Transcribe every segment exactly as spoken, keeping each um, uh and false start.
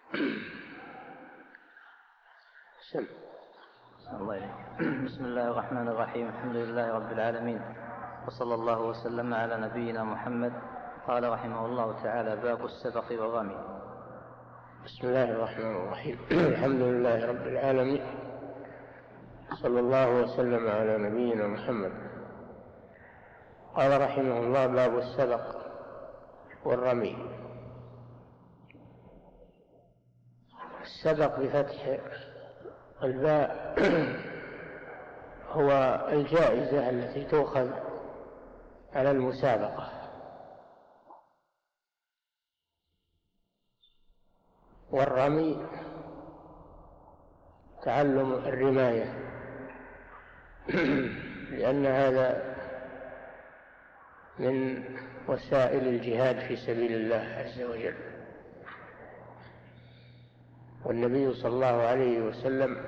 سم. الله إليك. بسم الله الرحمن الرحيم. الحمد لله رب العالمين، وصلى الله وسلم على نبينا محمد. قال رحمه الله تعالى: باب السبق والرمي. بسم الله الرحمن الرحيم. الحمد لله رب العالمين، صلى الله وسلم على نبينا محمد. قال رحمه الله: باب السبق والرمي. السبق بفتح الباء هو الجائزة التي تؤخذ على المسابقة، والرمي تعلم الرماية لأن هذا من وسائل الجهاد في سبيل الله عز وجل. والنبي صلى الله عليه وسلم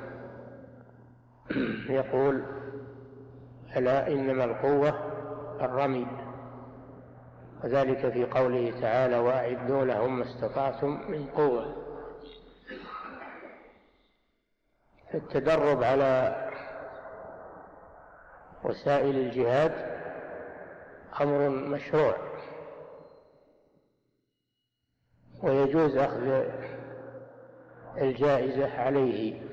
يقول: ألا إنما القوة الرمي، وذلك في قوله تعالى: وأعدوا لهم ما استطعتم من قوة. التدرب على وسائل الجهاد أمر مشروع، ويجوز أخذ الجائزة عليه.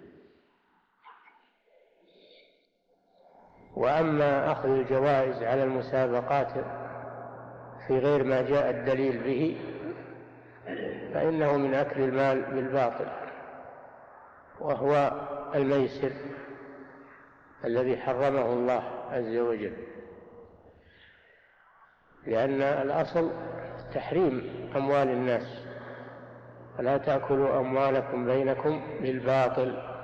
وأما أخذ الجوائز على المسابقات في غير ما جاء الدليل به فإنه من أكل المال بالباطل، وهو الميسر الذي حرمه الله عز وجل، لأن الأصل تحريم أموال الناس: ولا تأكلوا أموالكم بينكم بالباطل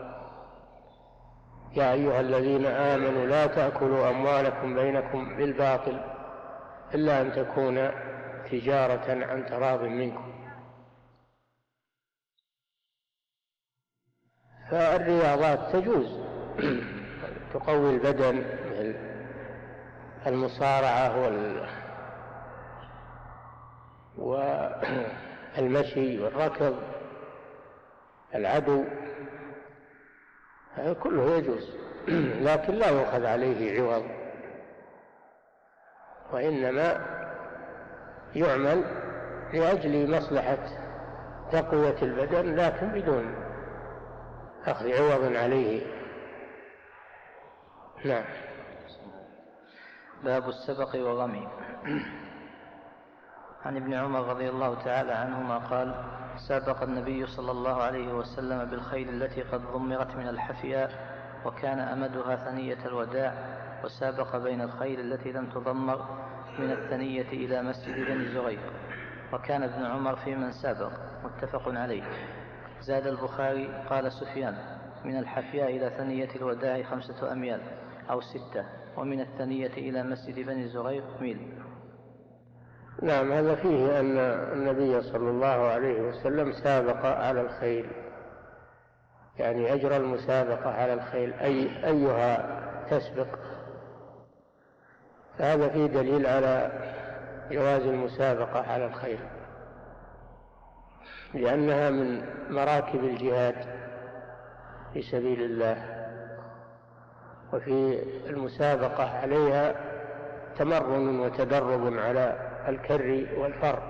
يا أيها الذين آمنوا لا تأكلوا أموالكم بينكم بالباطل إلا أن تكون تجارة عن تراض منكم. فالرياضات تجوز تقوي البدن مثل المصارعة وال... والمشي والركض، العدو، هذا كله يجوز، لكن لا يؤخذ عليه عوض، وإنما يعمل لأجل مصلحة تقوية البدن، لكن بدون أخذ عوض عليه. نعم. باب السبق والرمي. عن ابن عمر رضي الله تعالى عنهما قال: سابق النبي صلى الله عليه وسلم بالخيل التي قد ضمرت من الحفياء، وكان أمدها ثنية الوداع، وسابق بين الخيل التي لم تضمر من الثنية إلى مسجد بني زريق، وكان ابن عمر في من سابق. متفق عليه. زاد البخاري: قال سفيان: من الحفياء إلى ثنية الوداع خمسة أميال أو ستة، ومن الثنية إلى مسجد بني زريق ميل. نعم، هذا فيه أن النبي صلى الله عليه وسلم سابق على الخيل، يعني أجرى المسابقة على الخيل، أي أيها تسبق. فهذا فيه دليل على جواز المسابقة على الخيل، لأنها من مراكب الجهاد في سبيل الله، وفي المسابقة عليها تمرن وتدرب على الكر والفر.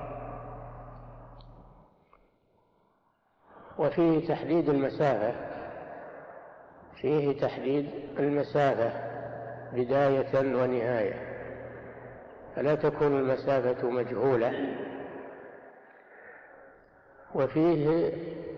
وفيه تحديد المسافة، فيه تحديد المسافة بداية ونهاية، فلا تكون المسافة مجهولة. وفيه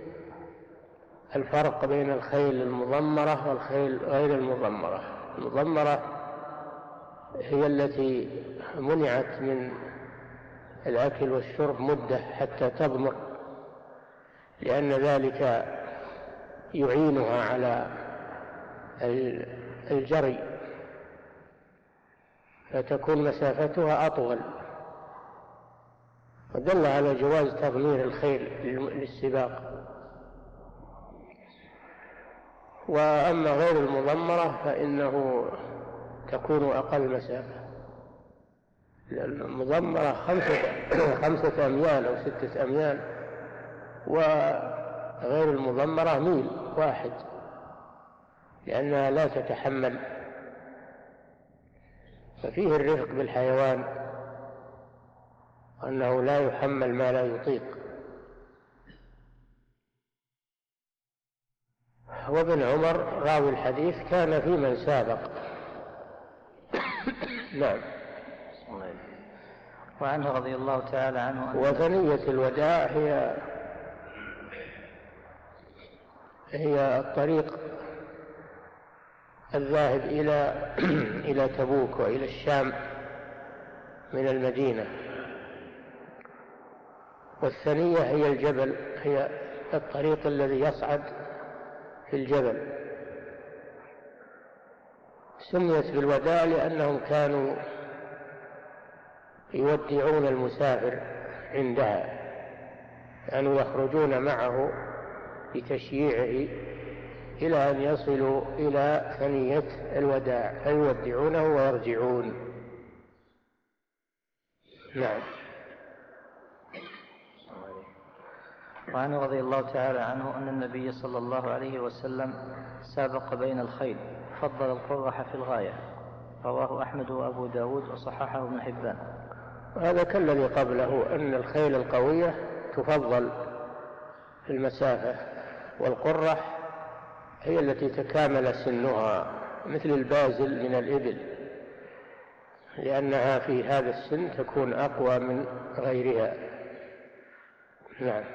الفرق بين الخيل المضمرة والخيل غير المضمرة. المضمرة هي التي منعت من الأكل والشرب مدة حتى تضمر، لأن ذلك يعينها على الجري، فتكون مسافتها أطول، ودل على جواز تضمير الخيل للسباق. وأما غير المضمرة فإنه تكون أقل مسافة. المضمرة خمسة, خمسة أميال أو ستة أميال، و غير المضمرة ميل واحد، لأنها لا تتحمل، ففيه الرفق بالحيوان أنه لا يحمل ما لا يطيق. وابن عمر راوي الحديث كان في من سابق. نعم. وعنه رضي الله تعالى عنه. وثنية الوداع هي هي الطريق الذاهب إلى إلى تبوك وإلى الشام من المدينة، والثنية هي الجبل، هي الطريق الذي يصعد في الجبل. سميت بالوداع لأنهم كانوا يودعون المسافر عندها، كانوا يخرجون معه لتشييعه إلى أن يصلوا إلى ثنية الوداع فيودعونه ويرجعون. نعم. وعنه رضي الله تعالى عنه أن النبي صلى الله عليه وسلم سابق بين الخيل، فضل القرح في الغاية، رواه أحمد وأبو داود وصححه ابن حبان. هذا كالذي قبله، أن الخيل القوية تفضل في المسافة، والقرح هي التي تكامل سنها مثل البازل من الإبل، لأنها في هذا السن تكون أقوى من غيرها. نعم.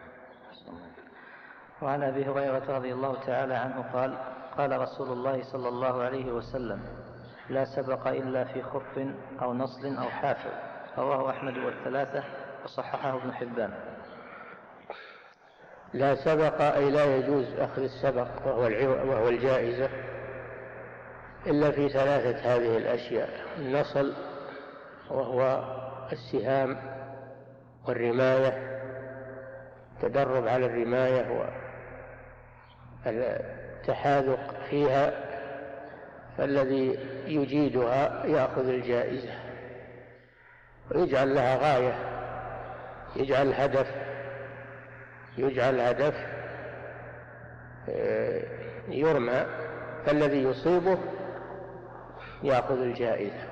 وعن أبي هريرة رضي الله تعالى عنه قال: قال رسول الله صلى الله عليه وسلم: لا سبق إلا في خف أو نصل أو حافر، رواه أحمد والثلاثة وصححه ابن حبان. لا سبق أي لا يجوز أخذ السبق وهو وهو الجائزة إلا في ثلاثة هذه الأشياء: النصل وهو السهام والرماية، تدرب على الرماية والتحاذق فيها، فالذي يجيدها يأخذ الجائزة ويجعل لها غاية، يجعل هدف يجعل هدف يرمى، فالذي يصيبه يأخذ الجائزة.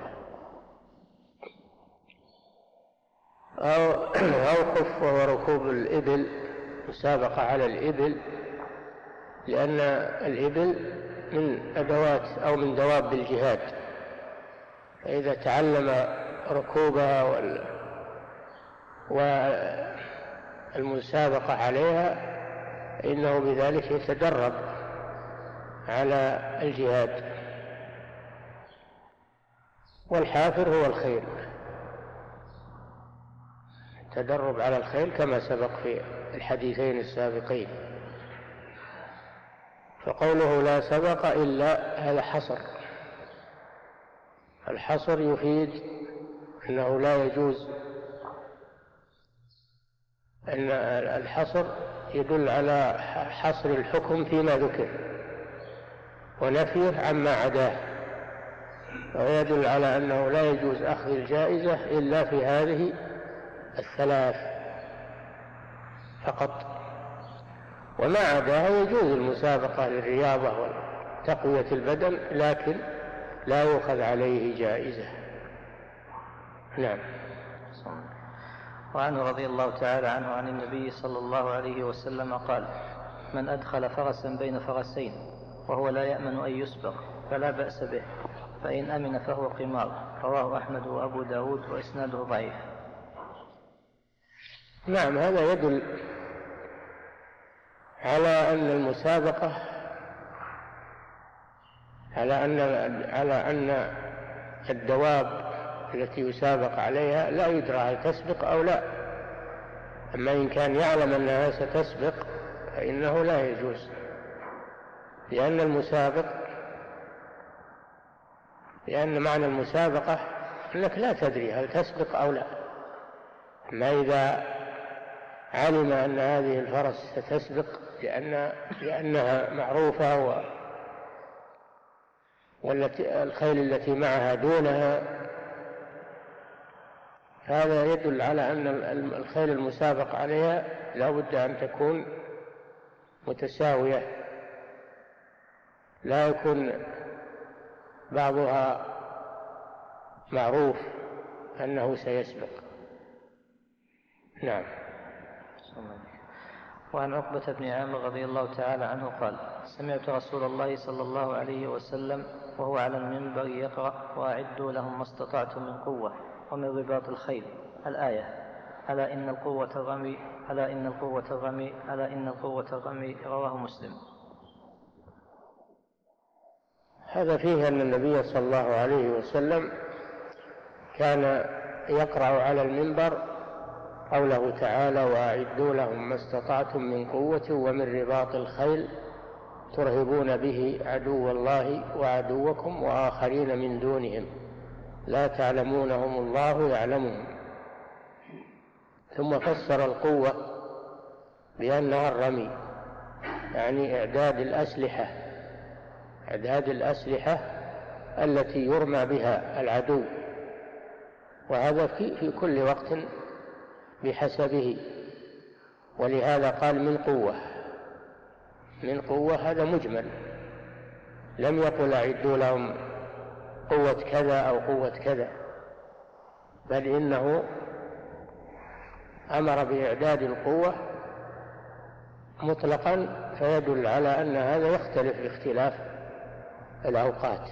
أو, أو خف وهو ركوب الإبل، مسابقة على الإبل، لأن الإبل من أدوات أو من دواب الجهاد، فإذا تعلم ركوبها وال... والمسابقة عليها إنه بذلك يتدرب على الجهاد. والحافر هو الخيل، تدرب على الخيل كما سبق في الحديثين السابقين. فقوله لا سبق إلا هذا حصر، الحصر يفيد أنه لا يجوز، أن الحصر يدل على حصر الحكم فيما ذكر ونفيه عما عداه، ويدل على أنه لا يجوز أخذ الجائزة إلا في هذه الثلاث فقط، وما عداها يجوز المسابقة للرياضة وتقوية البدن، لكن لا يؤخذ عليه جائزة. نعم. وعنه رضي الله تعالى عنه عن النبي صلى الله عليه وسلم قال: من أدخل فرسا بين فرسين وهو لا يأمن أن يسبق فلا بأس به، فإن أمن فهو قمار، رواه أحمد وأبو داود وإسناده ضعيف. نعم. هذا يدل على أن المسابقة على أن على أن الدواب التي يسابق عليها لا يدرى هل تسبق أو لا. أما إن كان يعلم أنها ستسبق فإنه لا يجوز، لأن المسابق لأن معنى المسابقة أنك لا تدري هل تسبق أو لا. أما إذا علم أن هذه الفرس ستسبق لأن لأنها معروفة و والتي الخيل التي معها دونها، هذا يدل على أن الخيل المسابق عليها لا بد أن تكون متساوية، لا يكون بعضها معروف أنه سيسبق. نعم. وعن عقبة بن عامر رضي الله تعالى عنه قال: سمعت رسول الله صلى الله عليه وسلم وهو على المنبر يقرأ: وأعدوا لهم ما استطعتم من قوة ومن رباط الخيل، الآية: ألا إن القوة الرمي ألا إن القوة الرمي ألا إن القوة الرمي. رواه مسلم. هذا فيه أن النبي صلى الله عليه وسلم كان يقرأ على المنبر قوله تعالى: وأعدوا لهم ما استطعتم من قوة ومن رباط الخيل ترهبون به عدو الله وعدوكم وآخرين من دونهم لا تعلمونهم الله يعلمهم. ثم فسر القوة بأنها الرمي، يعني إعداد الأسلحة إعداد الأسلحة التي يرمى بها العدو، وهذا في, في كل وقت بحسبه. ولهذا قال من قوة من قوة هذا مجمل، لم يقل أعدوا لهم قوة كذا أو قوة كذا، بل إنه أمر بإعداد القوة مطلقا، فيدل على أن هذا يختلف باختلاف الأوقات،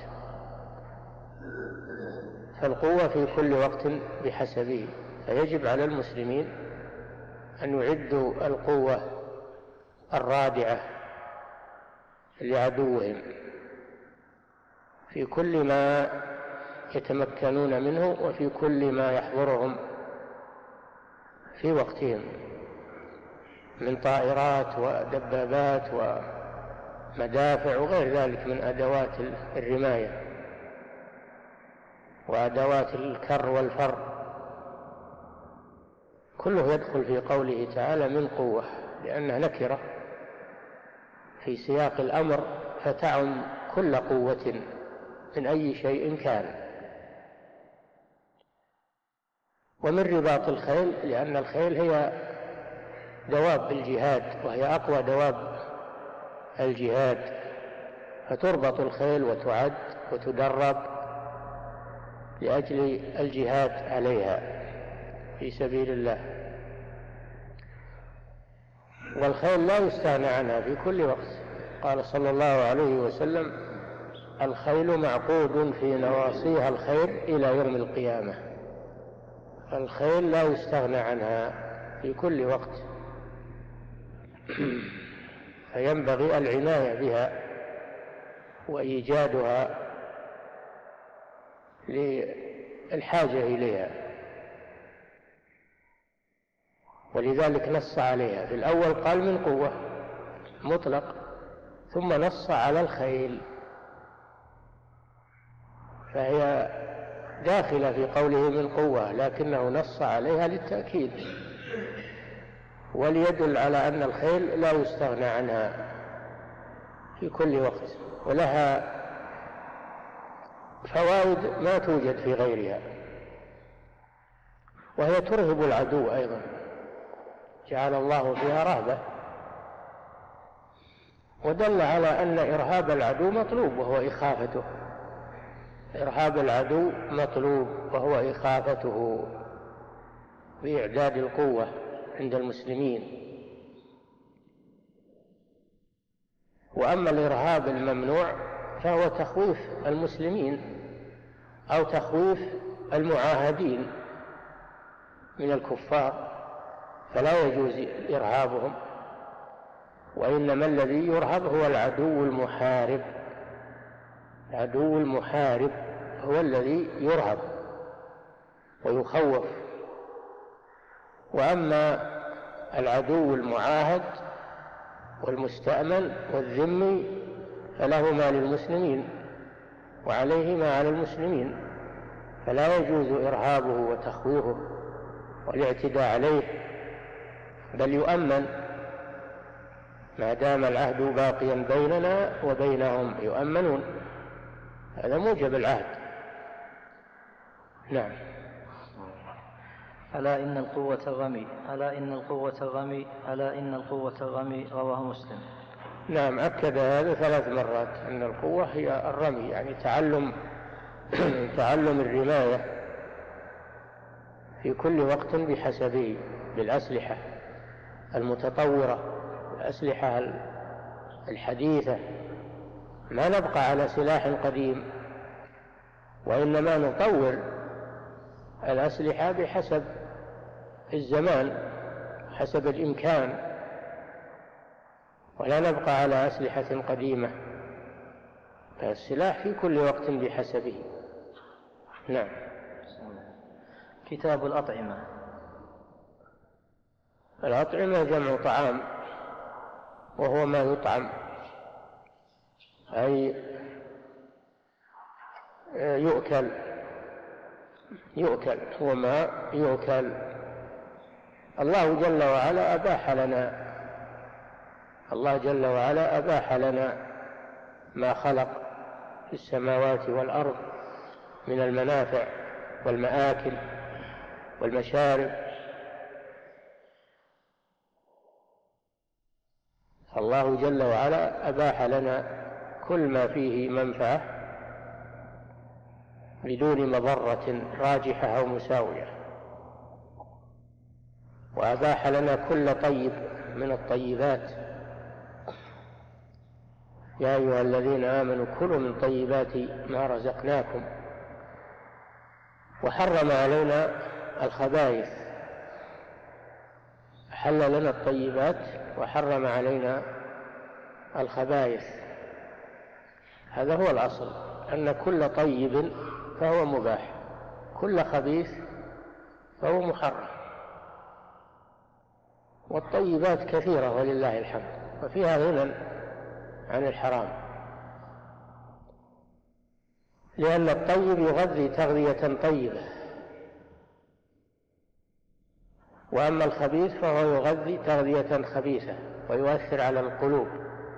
فالقوة في كل وقت بحسبه. فيجب على المسلمين أن يعدوا القوة الرادعة لعدوهم في كل ما يتمكنون منه وفي كل ما يحضرهم في وقتهم من طائرات ودبابات ومدافع وغير ذلك من أدوات الرماية وأدوات الكر والفر، كله يدخل في قوله تعالى من قوة، لأنها نكرة في سياق الأمر فتعم كل قوة من أي شيء كان. ومن رباط الخيل، لأن الخيل هي دواب الجهاد وهي أقوى دواب الجهاد، فتربط الخيل وتعد وتدرب لأجل الجهاد عليها في سبيل الله. والخيل لا يستغنى عنها في كل وقت. قال صلى الله عليه وسلم: الخيل معقود في نواصيها الخير إلى يوم القيامة. الخيل لا يستغنى عنها في كل وقت، فينبغي العناية بها وإيجادها للحاجة إليها، ولذلك نص عليها. في الأول قال من قوة مطلق، ثم نص على الخيل، فهي داخلة في قوله من قوة، لكنه نص عليها للتأكيد وليدل على أن الخيل لا يستغنى عنها في كل وقت، ولها فوائد ما توجد في غيرها، وهي ترهب العدو أيضا، جعل الله فيها رهبة، ودل على أن إرهاب العدو مطلوب وهو إخافته. إرهاب العدو مطلوب وهو إخافته بإعداد القوة عند المسلمين. وأما الإرهاب الممنوع فهو تخويف المسلمين أو تخويف المعاهدين من الكفار، فلا يجوز إرهابهم، وإنما الذي يرهب هو العدو المحارب. العدو المحارب هو الذي يرهب ويخوف. وأما العدو المعاهد والمستأمن والذمي فلهما للمسلمين وعليه ما على المسلمين، فلا يجوز إرهابه وتخويفه والاعتداء عليه، بل يؤمن ما دام العهد باقيا بيننا وبينهم، يؤمنون، هذا موجب العهد. نعم. ألا إن القوة الرمي ألا إن القوة الرمي ألا إن القوة الرمي. رواه مسلم. نعم، أكد هذا ثلاث مرات أن القوة هي الرمي، يعني تعلم تعلم الرماية في كل وقت بحسبه بالأسلحة المتطورة، الأسلحة الحديثة، ما نبقى على سلاح قديم، وإنما نطور الأسلحة بحسب الزمان، حسب الإمكان، ولا نبقى على أسلحة قديمة. فالسلاح في كل وقت بحسبه. نعم. كتاب الأطعمة. الأطعمة جمع طعام، وهو ما يطعم، أي يؤكل يؤكل هو ما يؤكل. الله جل وعلا أباح لنا الله جل وعلا أباح لنا ما خلق في السماوات والأرض من المنافع والمآكل والمشارب. الله جل وعلا أباح لنا كل ما فيه منفعة بدون مضرة راجحة أو مساوية، وأباح لنا كل طيب من الطيبات. يا أيها الذين آمنوا كلوا من طيبات ما رزقناكم، وحرم علينا الخبائث، حل لنا الطيبات وحرم علينا الخبائث. هذا هو الأصل، أن كل طيب فهو مباح، كل خبيث فهو محرم. والطيبات كثيرة ولله الحمد، وفيها غنى عن الحرام، لأن الطيب يغذي تغذية طيبة، وأما الخبيث فهو يغذي تغذية خبيثة ويؤثر على القلوب.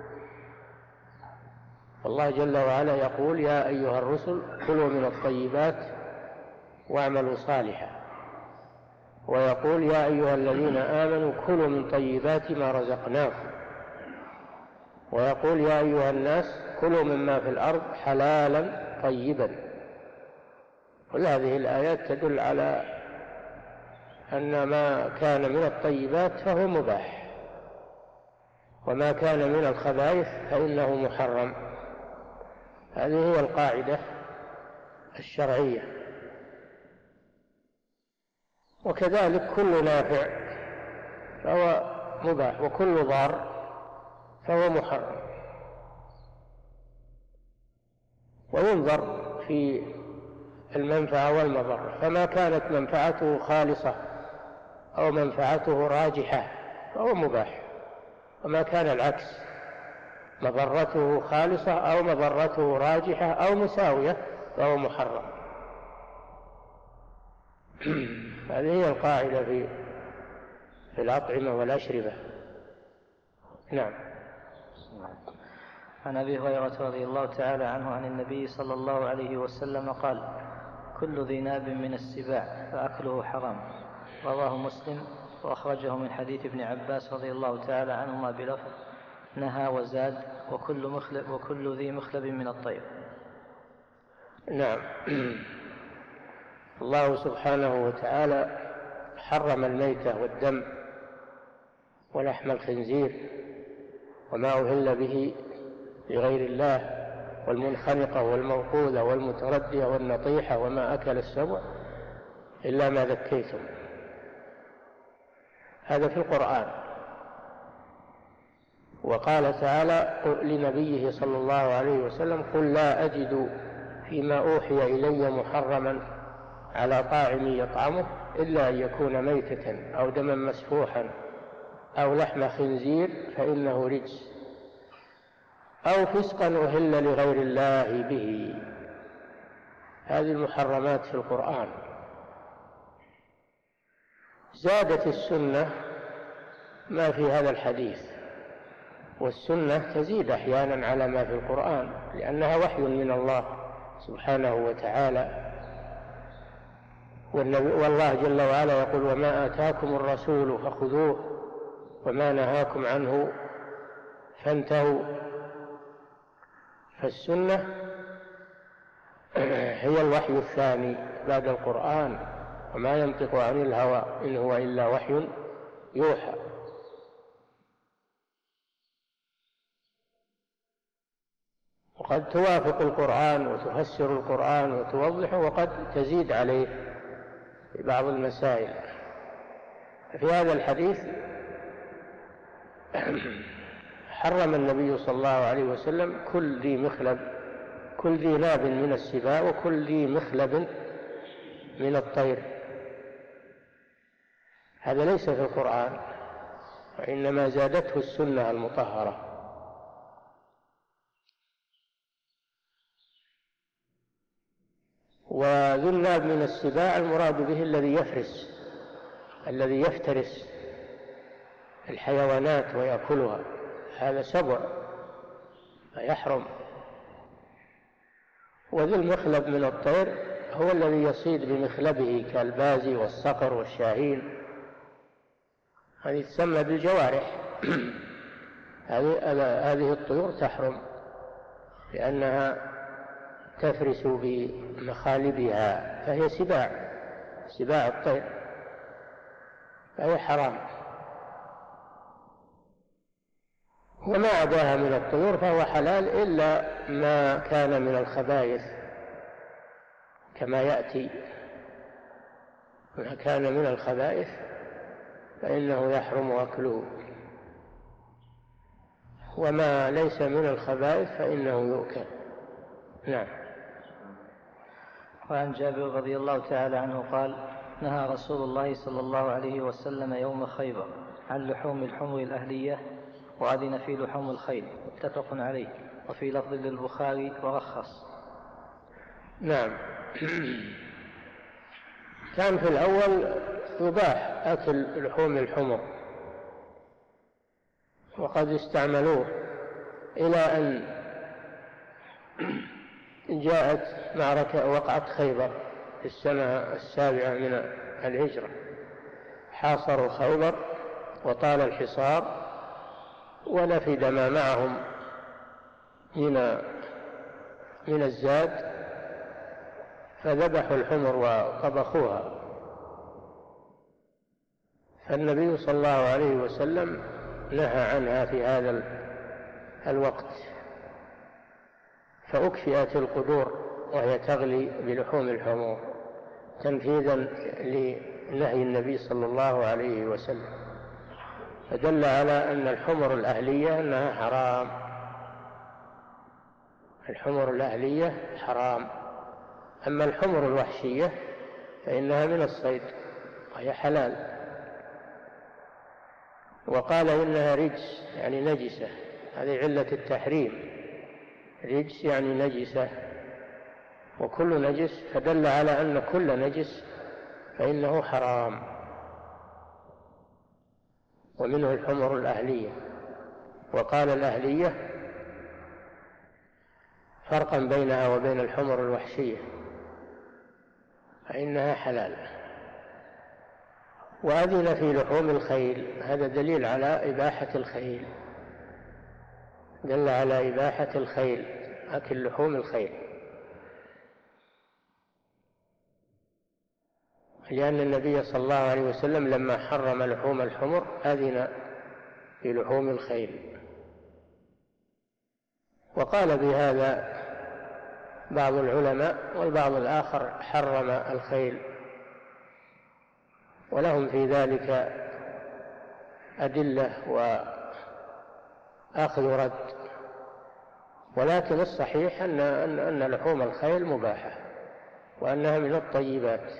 الله جل وعلا يقول: يا أيها الرسل كلوا من الطيبات واعملوا صالحا، ويقول: يا أيها الذين آمنوا كلوا من طيبات ما رزقناكم، ويقول: يا أيها الناس كلوا مما في الأرض حلالا طيبا. كل هذه الآيات تدل على أن ما كان من الطيبات فهو مباح، وما كان من الخبائث فإنه محرم. هذه هي القاعدة الشرعية. وكذلك كل نافع فهو مباح، وكل ضار فهو محرم. وينظر في المنفعة والمضرة، فما كانت منفعته خالصة أو منفعته راجحة فهو مباح، وما كان العكس، مضرته خالصة أو مضرته راجحة أو مساوية فهو محرم. هذه هي القاعدة في في الأطعمة والأشربة. نعم. عن أبي هريرة رضي الله تعالى عنه عن النبي صلى الله عليه وسلم قال: كل ذي ناب من السباع فأكله حرام. رواه مسلم، وأخرجه من حديث ابن عباس رضي الله تعالى عنهما بلفظ: نهى وزاد: وكل, مخلب وكل ذي مخلب من الطير. نعم. الله سبحانه وتعالى حرم الميتة والدم ولحم الخنزير وما أهل به لغير الله، والمنخنقة والموقوذة والمتردية والنطيحة وما أكل السبع إلا ما ذكيتم. هذا في القرآن. وقال تعالى لنبيه صلى الله عليه وسلم: قل لا أجد فيما أوحي إلي محرما على طاعم يطعمه إلا أن يكون ميتة أو دما مسفوحا أو لحم خنزير فإنه رجس أو فسقا أهل لغير الله به. هذه المحرمات في القرآن. زادت السنة ما في هذا الحديث، والسنة تزيد أحيانا على ما في القرآن لأنها وحي من الله سبحانه وتعالى. والله جل وعلا يقول: وما آتاكم الرسول فخذوه وما نهاكم عنه فانتهوا. فالسنة هي الوحي الثاني بعد القرآن، وما ينطق عن الهوى إن هو إلا وحي يوحى. وقد توافق القرآن وتفسر القرآن وتوضحه، وقد تزيد عليه في بعض المسائل. في هذا الحديث حرم النبي صلى الله عليه وسلم كل ذي مخلب، كل ذي ناب من السباع، وكل ذي مخلب من الطير. هذا ليس في القرآن، وإنما زادته السنة المطهرة. وذو الناب من السباع المراد به الذي يفرس، الذي يفترس الحيوانات ويأكلها، هذا سبع فيحرم. وذو المخلب من الطير هو الذي يصيد بمخلبه كالبازي والصقر والشاهين، هذه تسمى بالجوارح. هذه الطيور تحرم لأنها تفرس بمخالبها، فهي سباع، سباع الطير، فهي حرام. وما عداها من الطيور فهو حلال إلا ما كان من الخبائث كما يأتي. ما كان من الخبائث فإنه يحرم أكله، وما ليس من الخبائث فإنه يؤكل. نعم. وعن جابر رضي الله تعالى عنه قال: نهى رسول الله صلى الله عليه وسلم يوم خيبر عن لحوم الحمر الأهلية، وأذن في لحوم الخيل، متفق عليه. وفي لفظ للبخاري: ورخص. نعم. كان في الأول يباح أكل لحوم الحمر، وقد استعملوه إلى أن جاءت معركة وقعت خيبر في السنة السابعة من الهجرة، حاصروا خيبر وطال الحصار، ونفد ما معهم من من الزاد، فذبحوا الحمر وطبخوها. فالنبي صلى الله عليه وسلم نهى عنها في هذا الوقت، فأكفئت القدور وهي تغلي بلحوم الحمر تنفيذا لنهي النبي صلى الله عليه وسلم، فدل على أن الحمر الأهلية أنها حرام. الحمر الأهلية حرام. أما الحمر الوحشية فإنها من الصيد وهي حلال. وقال إنها رجس يعني نجسة، هذه علة التحريم، رجس يعني نجسة، وكل نجس، فدل على أن كل نجس فإنه حرام، ومنه الحمر الأهلية. وقال الأهلية فرقا بينها وبين الحمر الوحشية، فإنها حلال. وأذن في لحوم الخيل، هذا دليل على إباحة الخيل، دل على إباحة الخيل، أكل لحوم الخيل، لأن النبي صلى الله عليه وسلم لما حرم لحوم الحمر أذن في لحوم الخيل. وقال بهذا بعض العلماء، والبعض الآخر حرم الخيل، ولهم في ذلك أدلة وأخذ رد. ولكن الصحيح أن, أن, أن لحوم الخيل مباحة، وأنها من الطيبات.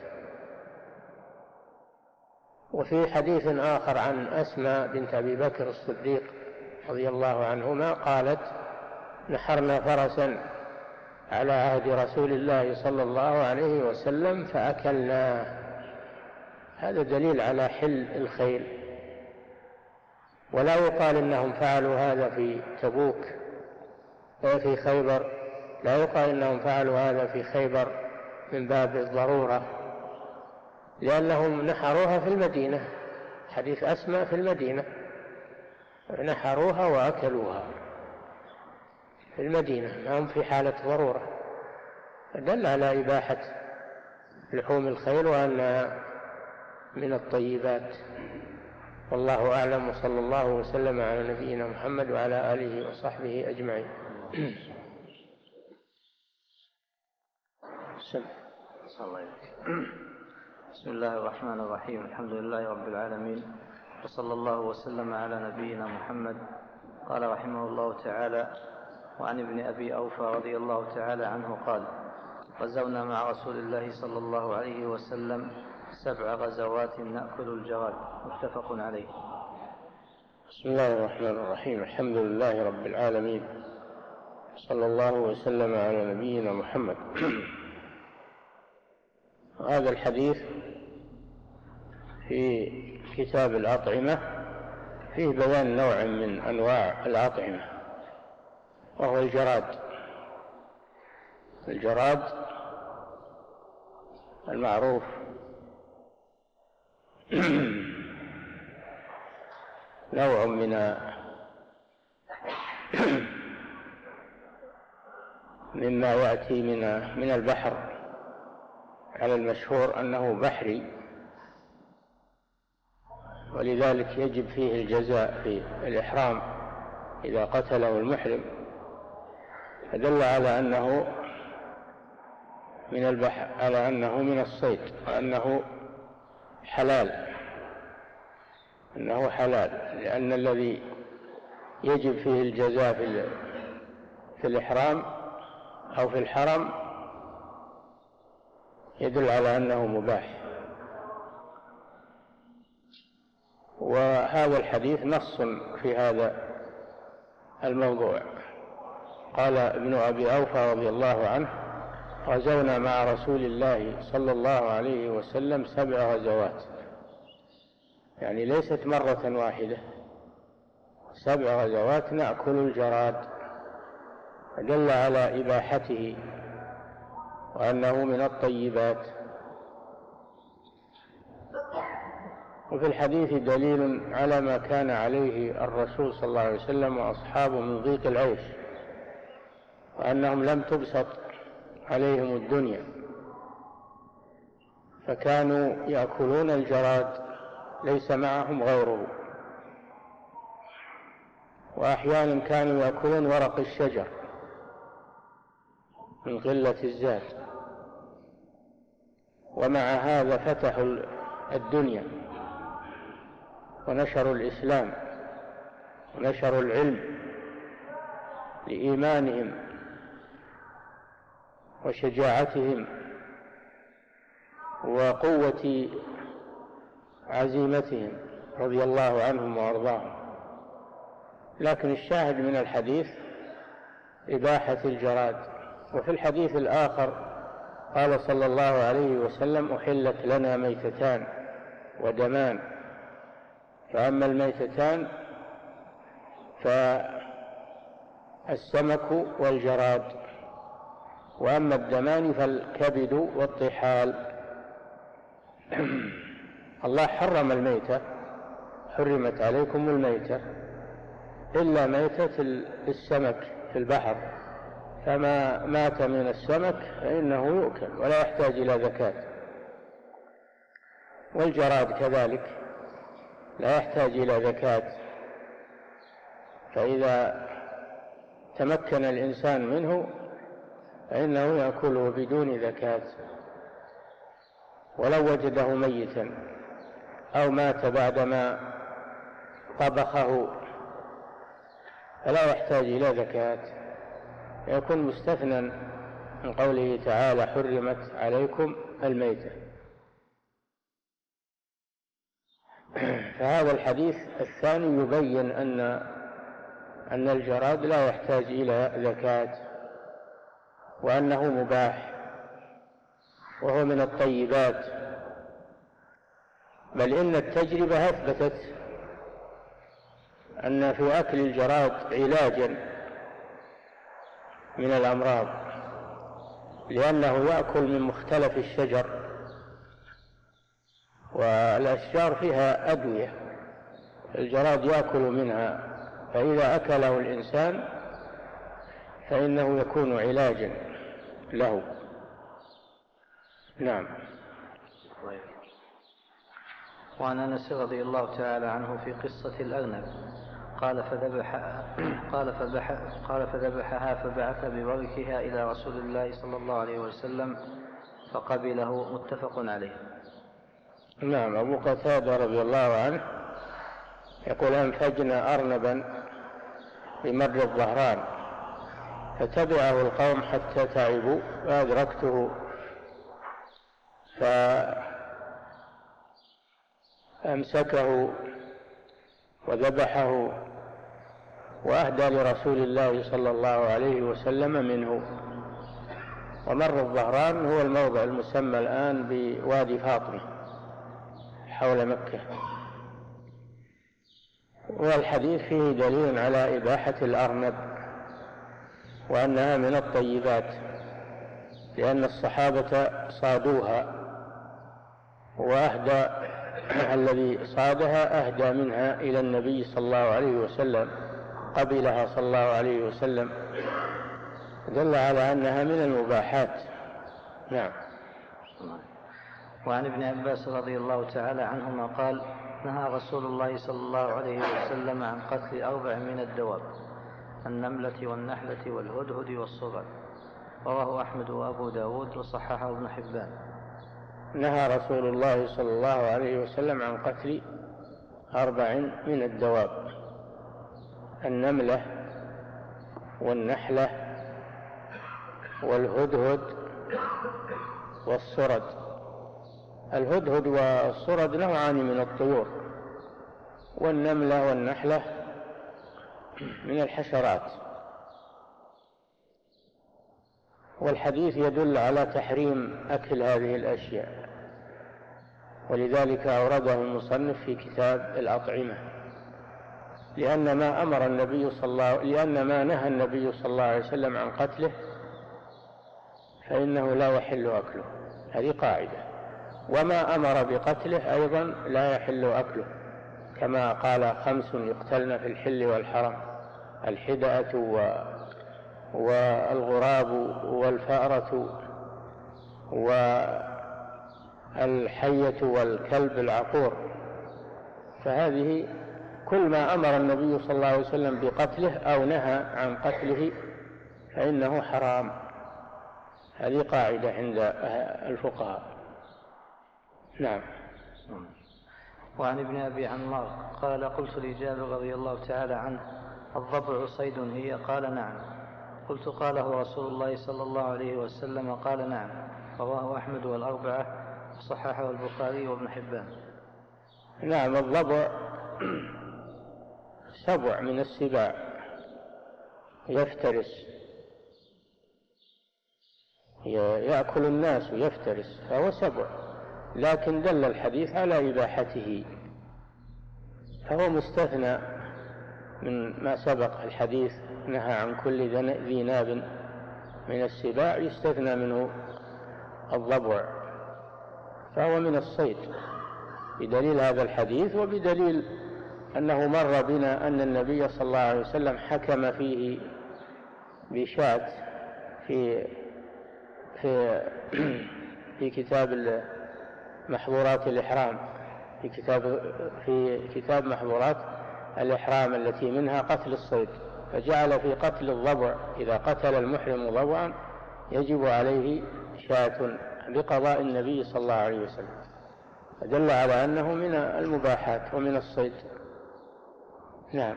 وفي حديث آخر عن أسماء بنت أبي بكر الصديق رضي الله عنهما قالت: نحرنا فرسا على عهد رسول الله صلى الله عليه وسلم فأكلناه. هذا دليل على حل الخيل. ولا يقال إنهم فعلوا هذا في تبوك وفي خيبر، لا يقال إنهم فعلوا هذا في خيبر من باب الضرورة، لأنهم نحروها في المدينة، حديث أسماء في المدينة، نحروها وأكلوها في المدينة، ما هم في حالة ضرورة، فدل على إباحة لحوم الخيل وأنها من الطيبات. والله أعلم، وصلى الله وسلم على نبينا محمد وعلى آله وصحبه أجمعين. بسم الله الرحمن الرحيم. الحمد لله رب العالمين، وصلى الله وسلم على نبينا محمد. قال رحمه الله تعالى: وعن ابن أبي أوفى رضي الله تعالى عنه قال: غزونا مع رسول الله صلى الله عليه وسلم سبع غزوات نأكل الجراد. متفق عليه. بسم الله الرحمن الرحيم. الحمد لله رب العالمين، صلى الله وسلم على نبينا محمد. هذا الحديث في كتاب الأطعمة فيه بيان نوع من أنواع الأطعمة، وهو الجراد. الجراد المعروف نوع من مما يأتي من من البحر، على المشهور أنه بحري، ولذلك يجب فيه الجزاء في الإحرام إذا قتله المحرم، فدل على أنه من البحر، على أنه من الصيد، وأنه حلال، أنه حلال، لأن الذي يجب فيه الجزاء في في الإحرام أو في الحرم يدل على أنه مباح. وهذا الحديث نص في هذا الموضوع. قال ابن أبي أوفى رضي الله عنه: غزونا مع رسول الله صلى الله عليه وسلم سبع غزوات، يعني ليست مرة واحدة، سبع غزوات نأكل الجراد، دل على إباحته وأنه من الطيبات. وفي الحديث دليل على ما كان عليه الرسول صلى الله عليه وسلم وأصحابه من ضيق العيش، وأنهم لم تبسط عليهم الدنيا، فكانوا يأكلون الجراد ليس معهم غيره، وأحيانا كانوا يأكلون ورق الشجر من قلة الزاد. ومع هذا فتحوا الدنيا ونشروا الإسلام ونشروا العلم لإيمانهم وشجاعتهم وقوة عزيمتهم رضي الله عنهم وأرضاهم. لكن الشاهد من الحديث إباحة الجراد. وفي الحديث الآخر قال صلى الله عليه وسلم: أحلت لنا ميتتان ودمان، فأما الميتتان فالسمك والجراد، وأما الدمان فالكبد والطحال. الله حرم الميتة، حرمت عليكم الميتة إلا ميتة السمك في البحر، فما مات من السمك فإنه يؤكل ولا يحتاج إلى زكاة. والجراد كذلك لا يحتاج إلى زكاة، فإذا تمكن الإنسان منه فإنه يأكله بدون زكاة، ولو وجده ميتا أو مات بعدما طبخه فلا يحتاج إلى زكاة، يكون مستثنى من قوله تعالى: حرمت عليكم الميتة. فهذا الحديث الثاني يبين أن أن الجراد لا يحتاج إلى زكاة، وأنه مباح وهو من الطيبات، بل إن التجربة أثبتت أن في أكل الجراد علاجا من الأمراض، لأنه يأكل من مختلف الشجر، والأشجار فيها أدوية، الجراد يأكل منها فإذا أكله الإنسان فإنه يكون علاجا له. نعم. وعن أنس رضي الله تعالى عنه في قصة الأرنب قال فذبح قال فذبح قال فذبحها فبعث بوركها إلى رسول الله صلى الله عليه وسلم فقبله، متفق عليه. نعم. أبو قتادة رضي الله عنه يقول أنفجنا أرنبا بمر الظهران فتبعه القوم حتى تعبوا فأدركته فأمسكه وذبحه وأهدى لرسول الله صلى الله عليه وسلم منه. ومر الظهران هو الموضع المسمى الآن بوادي فاطمة حول مكة. والحديث فيه دليل على إباحة الأرنب وأنها من الطيبات، لأن الصحابة صادوها وأهدى الذي صادها أهدى منها إلى النبي صلى الله عليه وسلم، قبلها صلى الله عليه وسلم، دل على أنها من المباحات. نعم. وعن ابن عباس رضي الله تعالى عنهما قال نهى رسول الله صلى الله عليه وسلم عن قتل أربع من الدواب: النملة والنحلة والهدهد والصغر. رواه أحمد وأبو داود وصححه ابن حبان. نهى رسول الله صلى الله عليه وسلم عن قتل أربع من الدواب: النملة والنحلة والهدهد والصرد. الهدهد والصرد نوعان من الطيور، والنملة والنحلة من الحشرات. والحديث يدل على تحريم أكل هذه الأشياء، ولذلك أورده المصنف في كتاب الأطعمة، لأن ما أمر النبي صلى الله لأن ما نهى النبي صلى الله عليه وسلم عن قتله فإنه لا يحل أكله، هذه قاعدة. وما أمر بقتله أيضا لا يحل أكله، كما قال: خمس يقتلن في الحل والحرم: الحدأة والغراب والفأرة والحية والكلب العقور. فهذه كل ما أمر النبي صلى الله عليه وسلم بقتله أو نهى عن قتله فإنه حرام، هذه قاعدة عند الفقهاء. نعم. وعن ابن أبي عمار قال قلت لجابر رضي الله تعالى عنه: الضبع صيد هي؟ قال: نعم. قلت: قاله رسول الله صلى الله عليه وسلم؟ قال: نعم. رواه أحمد والأربعة وصححه البخاري وابن حبان. نعم. الضبع سبع من السباع يفترس، يأكل الناس ويفترس، فهو سبع، لكن دل الحديث على إباحته، فهو مستثنى من ما سبق. الحديث نهى عن كل ذي ناب من السباع، يستثنى منه الضبع، فهو من الصيد بدليل هذا الحديث، وبدليل أنه مر بنا أن النبي صلى الله عليه وسلم حكم فيه بشاة في في في كتاب محظورات الإحرام، في كتاب في كتاب محظورات الإحرام التي منها قتل الصيد، فجعل في قتل الضبع: إذا قتل المحرم ضبعا يجب عليه شاة بقضاء النبي صلى الله عليه وسلم، فدل على أنه من المباحات ومن الصيد. نعم.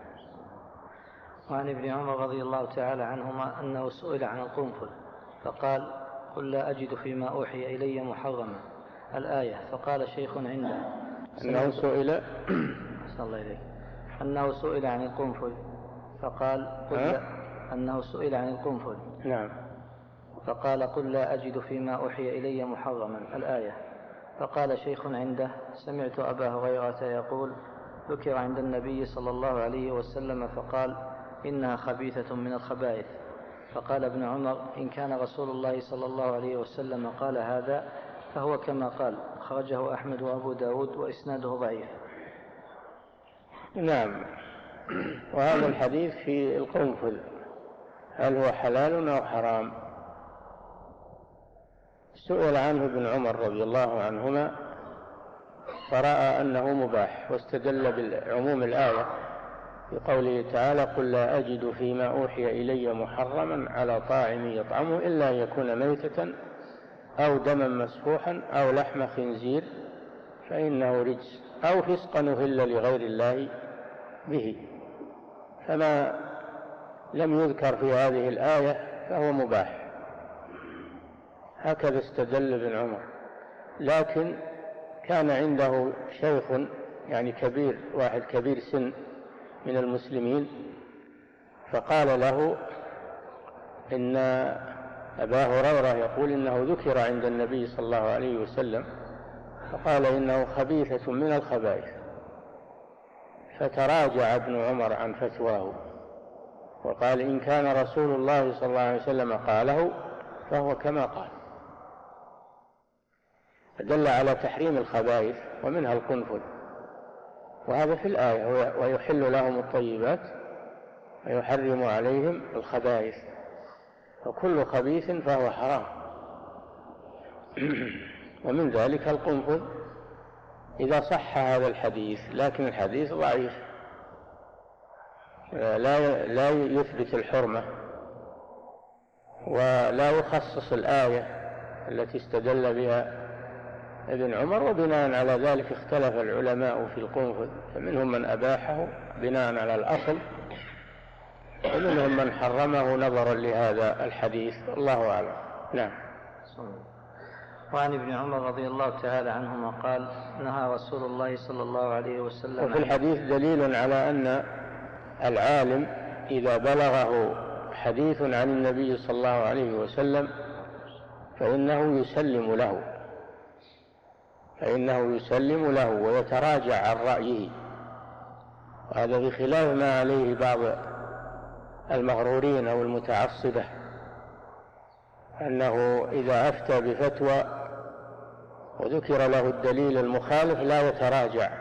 وعن ابن عمر رضي الله تعالى عنهما أنه سئل عن القنفذ فقال: قل لا أجد فيما أوحي إلي محرما، الآية. فقال شيخ عنده: أنه سئل صلى الله عليه أنه سئل عن القنفذ فقال: قل لا أنه سئل عن القنفذ نعم. فقال: قل لا أجد فيما أوحي إلي محرما، الآية. فقال شيخ عنده: سمعت أبا هريرة يقول: ذكر عند النبي صلى الله عليه وسلم فقال: إنها خبيثة من الخبائث. فقال ابن عمر: إن كان رسول الله صلى الله عليه وسلم قال هذا فهو كما قال. خرجه أحمد وأبو داود وإسناده ضعيف. نعم. وهذا الحديث في القنفذ هل هو حلال أو حرام؟ سئل عنه ابن عمر رضي الله عنهما فرأى أنه مباح، واستدل بالعموم الآية بقوله تعالى: قل لا أجد فيما أوحي إلي محرما على طاعم يطعمه إلا أن يكون ميتة أو دما مسفوحا أو لحم خنزير فإنه رجس أو فسقا أهل لغير الله به. فما لم يذكر في هذه الآية فهو مباح، هكذا استدل ابن عمر. لكن كان عنده شيخ يعني كبير، واحد كبير سن من المسلمين، فقال له إن أبا هريرة يقول إنه ذكر عند النبي صلى الله عليه وسلم، فقال إنه خبيثة من الخبائث، فتراجع ابن عمر عن فتواه وقال: إن كان رسول الله صلى الله عليه وسلم قاله فهو كما قال. فدل على تحريم الخبائث ومنها القنفذ، وهذا في الآية: ويحل لهم الطيبات ويحرم عليهم الخبائث، وكل خبيث فهو حرام. ومن ذلك القنفذ إذا صح هذا الحديث، لكن الحديث ضعيف لا لا يثبت الحرمة ولا يخصص الآية التي استدل بها ابن عمر، وبناء على ذلك اختلف العلماء في القنفذ، فمنهم من أباحه بناء على الأصل، ومنهم من حرمه نظرا لهذا الحديث، الله أعلم. نعم. وعن ابن عمر رضي الله تعالى عنهما قال: نهى رسول الله صلى الله عليه وسلم. وفي الحديث دليل على أن العالم إذا بلغه حديث عن النبي صلى الله عليه وسلم فإنه يسلم له فإنه يسلم له ويتراجع عن رأيه، وهذا بخلاف ما عليه بعض المغرورين أو المتعصبة، أنه إذا أفتى بفتوى وذكر له الدليل المخالف لا يتراجع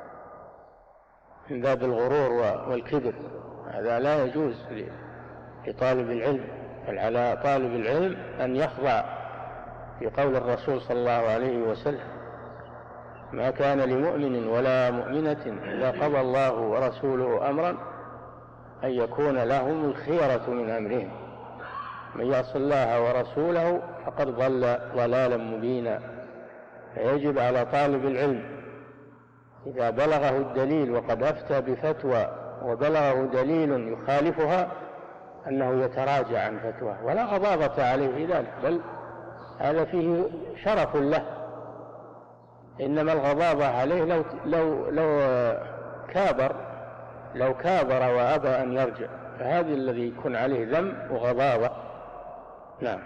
من باب الغرور والكبر. هذا لا يجوز لطالب العلم، بل على طالب العلم أن يخضع في قول الرسول صلى الله عليه وسلم: ما كان لمؤمن ولا مؤمنة إذا قضى الله ورسوله أمرا أن يكون لهم الخيرة من أمرهم، من يعص الله ورسوله فقد ضل ضلالا مبينا. فيجب على طالب العلم إذا بلغه الدليل وقد أفتى بفتوى وبلغه دليل يخالفها أنه يتراجع عن فتواه، ولا غضاضة عليه في ذلك، بل هذا فيه شرف له. إنما الغضاضة عليه لو لو لو كابر لو كابر وأبى أن يرجع، فهذا الذي يكون عليه ذم وغضاضة. نعم.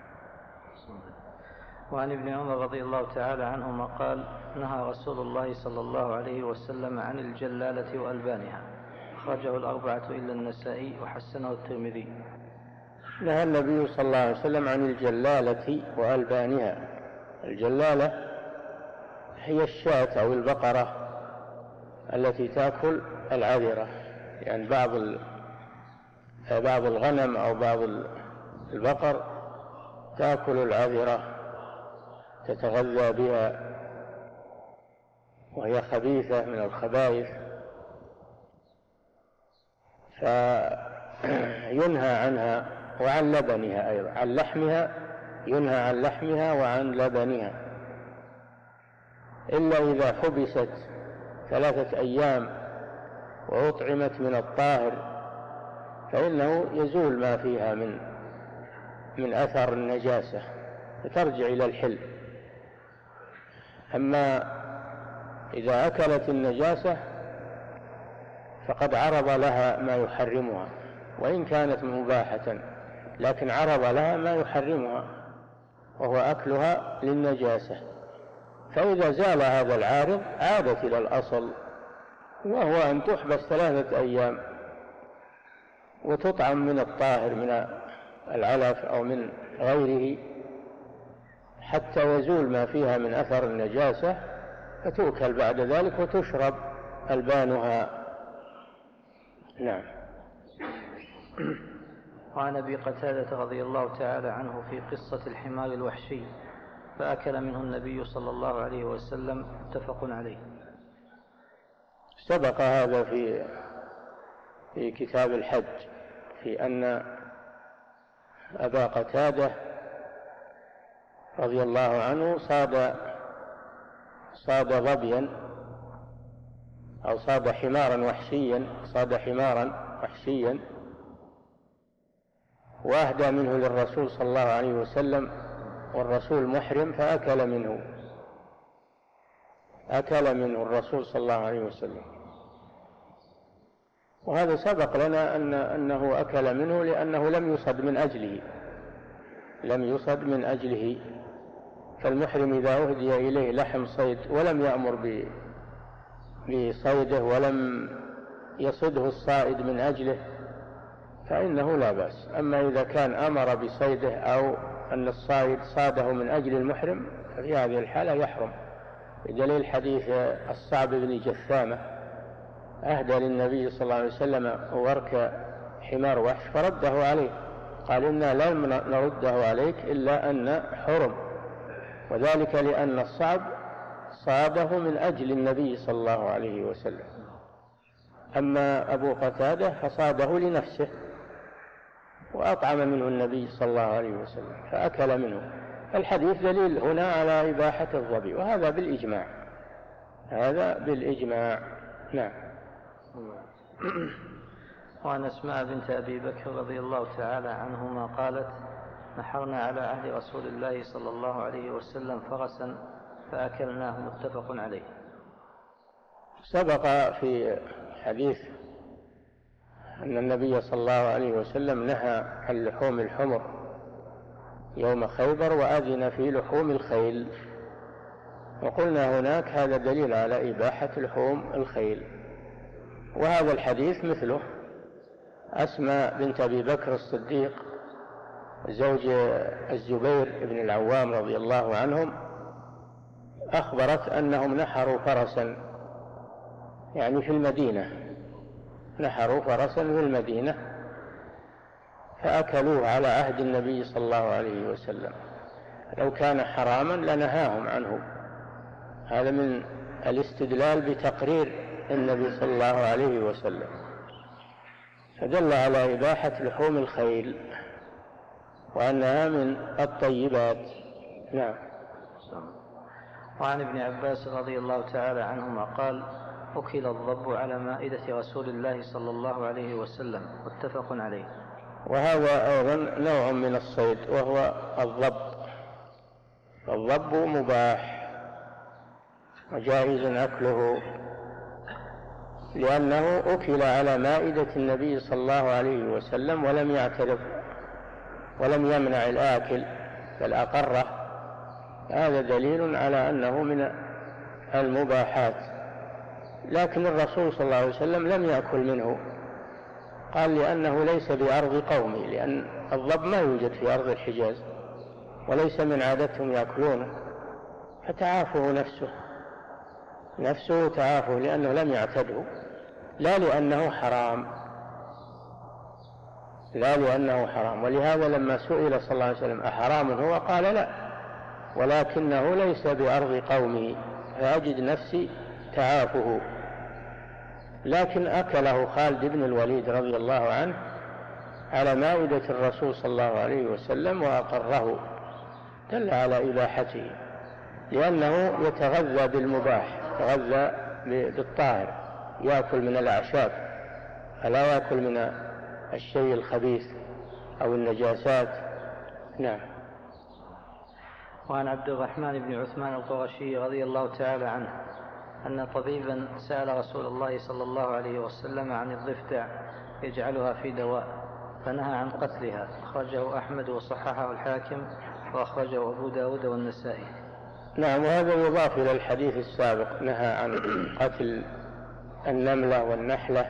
وعن ابن عمر رضي الله تعالى عنهما قال: نهى رسول الله صلى الله عليه وسلم عن الجلالة وألبانها، أخرجه الأربعة إلا النسائي وحسنه الترمذي. نهى النبي صلى الله عليه وسلم عن الجلالة وألبانها. الجلالة هي الشاة أو البقرة التي تأكل العذرة، يعني بعض بعض الغنم أو بعض البقر تأكل العذرة تتغذى بها، وهي خبيثة من الخبائث، فينهى عنها وعن لبنها أيضا، عن لحمها ينهى عن لحمها وعن لبنها، إلا إذا حبست ثلاثة أيام وأطعمت من الطاهر فإنه يزول ما فيها من من أثر النجاسة فترجع إلى الحل. أما إذا أكلت النجاسة فقد عرض لها ما يحرمها، وإن كانت مباحة لكن عرض لها ما يحرمها وهو أكلها للنجاسة، فإذا زال هذا العارض عادت إلى الأصل، وهو أن تحبس ثلاثة أيام وتطعم من الطاهر من العلف أو من غيره حتى يزول ما فيها من أثر النجاسة، فتؤكل بعد ذلك وتشرب ألبانها. نعم. وعن أبي قتادة رضي الله تعالى عنه في قصة الحمار الوحشي فأكل منه النبي صلى الله عليه وسلم، متفق عليه. سبق هذا في في كتاب الحج، في أن أبا قتادة رضي الله عنه صاد صاد ظبيا أو صاد حمارا وحشيا صاد حمارا وحشيا وأهدى منه للرسول صلى الله عليه وسلم، والرسول محرم، فأكل منه أكل منه الرسول صلى الله عليه وسلم. وهذا سبق لنا أن أنه أكل منه لأنه لم يصد من أجله لم يصد من أجله فالمحرم إذا أهدي إليه لحم صيد ولم يأمر بصيده ولم يصده الصائد من أجله فإنه لا بأس. أما إذا كان أمر بصيده أو أن الصائد صاده من أجل المحرم ففي هذه الحالة يحرم، بدليل حديث الصعب بن جثامة أهدى للنبي صلى الله عليه وسلم ورك حمار وحش فرده عليه، قال إنا لم نرده عليك إلا أن حرم، وذلك لأن الصعب صاده من أجل النبي صلى الله عليه وسلم. أما أبو قتادة فصاده لنفسه وأطعم منه النبي صلى الله عليه وسلم فأكل منه. الحديث دليل هنا على إباحة الظبي، وهذا بالإجماع هذا بالإجماع. نعم. وعن أسماء بنت أبي بكر رضي الله تعالى عنهما قالت: نحرنا على عهد رسول الله صلى الله عليه وسلم فرسا فأكلناه، متفق عليه. سبق في حديث أن النبي صلى الله عليه وسلم نهى عن لحوم الحمر يوم خيبر وأذن في لحوم الخيل، وقلنا هناك هذا دليل على إباحة لحوم الخيل. وهذا الحديث مثله. أسماء بنت أبي بكر الصديق زوج الزبير بن العوام رضي الله عنهم أخبرت أنهم نحروا فرسا، يعني في المدينة، نحروا فرسا في المدينة فأكلوه على عهد النبي صلى الله عليه وسلم. لو كان حراما لنهاهم عنه. هذا من الاستدلال بتقرير النبي صلى الله عليه وسلم، فدل على إباحة لحوم الخيل وأنها من الطيبات. نعم. وعن ابن عباس رضي الله تعالى عنهما قال: أكل الضب على مائدة رسول الله صلى الله عليه وسلم، متفق عليه. وهذا أيضا نوع من الصيد وهو الضب. الضب مباح وجائز أكله لأنه أكل على مائدة النبي صلى الله عليه وسلم ولم يعترف ولم يمنع الآكل بل أقره. هذا دليل على أنه من المباحات. لكن الرسول صلى الله عليه وسلم لم يأكل منه، قال لأنه ليس بأرض قومي، لأن الضب ما يوجد في أرض الحجاز وليس من عادتهم يأكلونه، فتعافه نفسه نفسه تعافه لأنه لم يعتده، لا لأنه حرام لا لأنه حرام. ولهذا لما سئل صلى الله عليه وسلم أحرام هو قال لا، ولكنه ليس بأرض قومه فأجد نفسي تعافه. لكن أكله خالد بن الوليد رضي الله عنه على مائدة الرسول صلى الله عليه وسلم وأقره، دل على إباحته، لأنه يتغذى بالمباح، يتغذى بالطاهر، يأكل من الأعشاب فلا يأكل من الشيء الخبيث أو النجاسات. نعم. وعن عبد الرحمن بن عثمان القرشي رضي الله تعالى عنه أن طبيبا سأل رسول الله صلى الله عليه وسلم عن الضفدع يجعلها في دواء فنهى عن قتلها، أخرجه أحمد وصححه الحاكم وأخرجه أبو داود والنسائي. نعم. وهذا يضاف إلى الحديث السابق، نهى عن قتل النملة والنحلة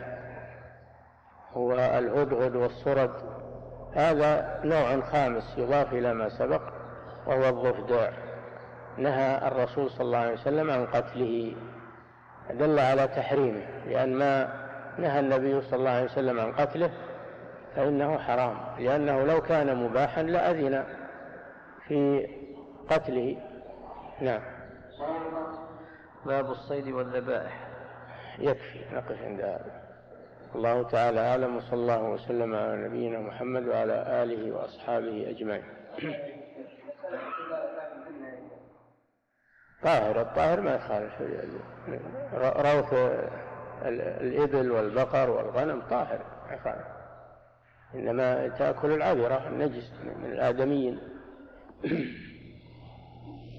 والهدهد والصرد. هذا نوع خامس يضاف إلى ما سبق وهو الضفدع، نهى الرسول صلى الله عليه وسلم عن قتله، دل على تحريمه، لأن ما نهى النبي صلى الله عليه وسلم عن قتله فإنه حرام، لأنه لو كان مباحا لأذن في قتله. نعم. باب الصيد والذبائح. يكفي، نقف عند هذا. الله تعالى أعلم، وصلى الله وسلم على نبينا محمد وعلى آله وأصحابه أجمعين. طاهر، الطاهر ما يخالف، روث الإبل والبقر والغنم طاهر ما يخالف، إنما تأكل العذرة النجس من الآدميين.